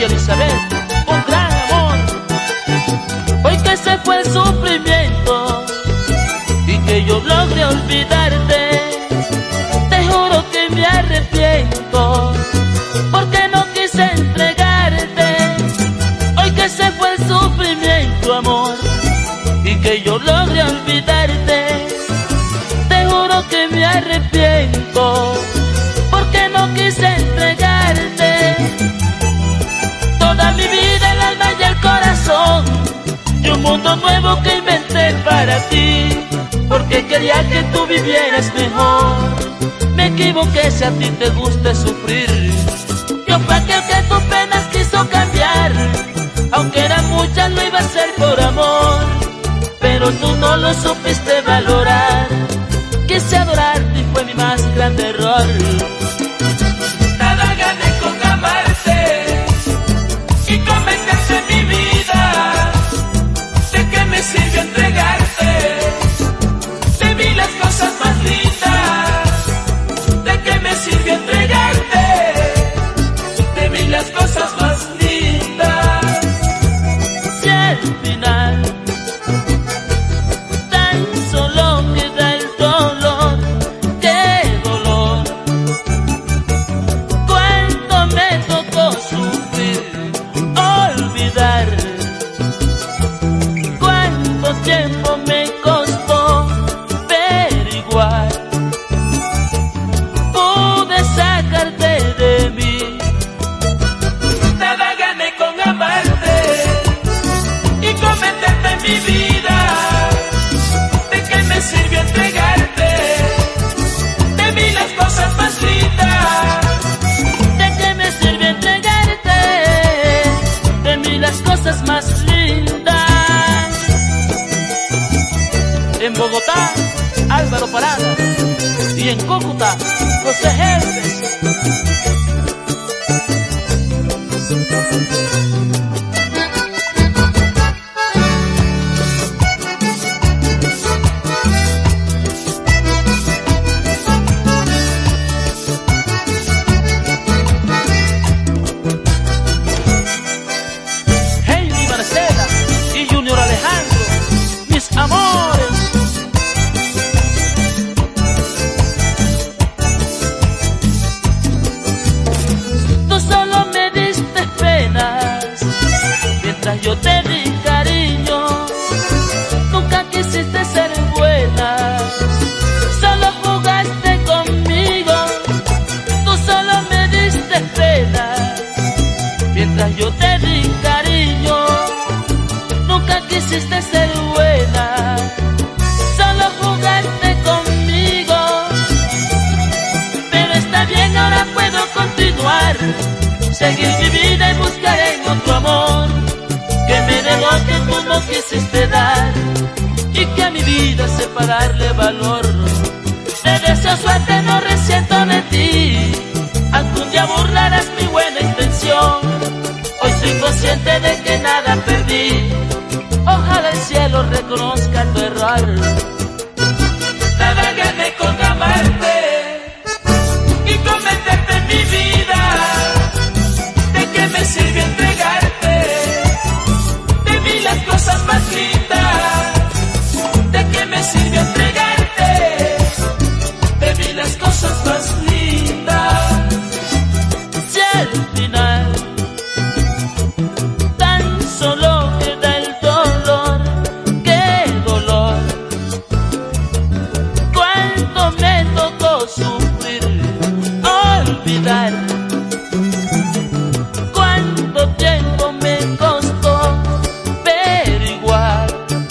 Elizabeth, un gran amor. Hoy que se fue el sufrimiento y que yo logré olvidarte, te juro que me arrepiento porque no quise entregarte. Hoy que se fue el sufrimiento, amor, y que yo logré olvidarte, te juro que me arrepiento porque no quise entregarte. Toda mi vida, el alma y el corazón, y un mundo nuevo que inventé para ti, porque quería que tú vivieras mejor. Me equivoqué si a ti te gusta sufrir. Yo fui aquel que tus penas quiso cambiar, aunque eran muchas lo iba a hacer por amor, pero tú no lo supiste valorar. Quise adorarte y fue mi más grande error. Nada gané con amarte y convertirte en mi vida. ¿De qué me sirvió entregarte? Te vi las cosas más lindas. ¿De qué me sirvió entregarte? Te vi las cosas más lindas. Si al final tan solo queda el dolor, qué dolor. Cuánto me tocó sufrir, olvidar. Cuánto tiempo me costó averiguar. Pude sacarte de mí. Nada gané con amarte y convertirte en mi vida. ¿De qué me sirvió entregarte? Te vi las cosas más lindas. ¿De qué me sirve entregarte? De mí las cosas más lindas. En Bogotá, Álvaro Parada, y en Cúcuta, José Hermes. Heidi Marcela y Junior Alejandro, mis amores. Tú solo me diste penas mientras yo te di cariño. Nunca quisiste ser buena, solo jugaste conmigo. Tú solo me diste penas mientras yo te di cariño. Nunca quisiste ser buena, solo jugaste conmigo. Pero está bien, ahora puedo continuar, seguir mi vida y buscar en otro amor que me dé lo que tú no quisiste dar y que a mi vida sepa darle valor. Te deseo suerte, no resiento de ti, algún día burlarás mi buena intención. Hoy soy consciente de que nada perdí, ojalá el cielo reconozca tu error. Nada gané con amarte y convertirte en mi vida. ¿De qué me sirvió entregarte? Te vi las cosas más lindas. ¿De qué me sirvió entregarte? Te vi las cosas más lindas. Si al final tan solo queda el dolor, qué dolor. Cuánto me tocó sufrir, olvidar. Cuánto tiempo me costó averiguar.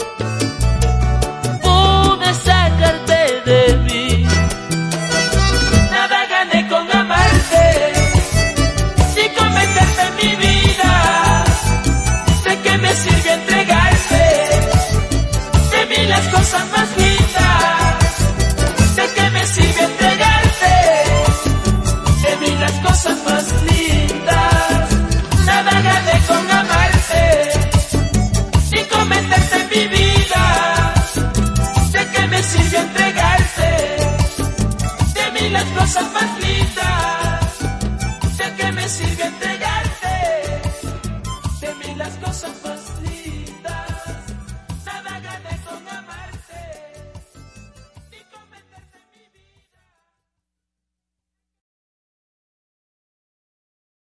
Pude sacarte de mí. Nada gané con amarte y convertirte en mi vida. ¿De qué me sirvió entregarte? Te vi las cosas más lindas. ¿De qué me sirvió entregarte? Te vi las cosas más lindas. Nada gané con amarte y convertirte en mi vida. ¿De qué me sirvió entregarte? Te vi las cosas más lindas. ¿De qué me sirvió entregarte? las cosas más lindas.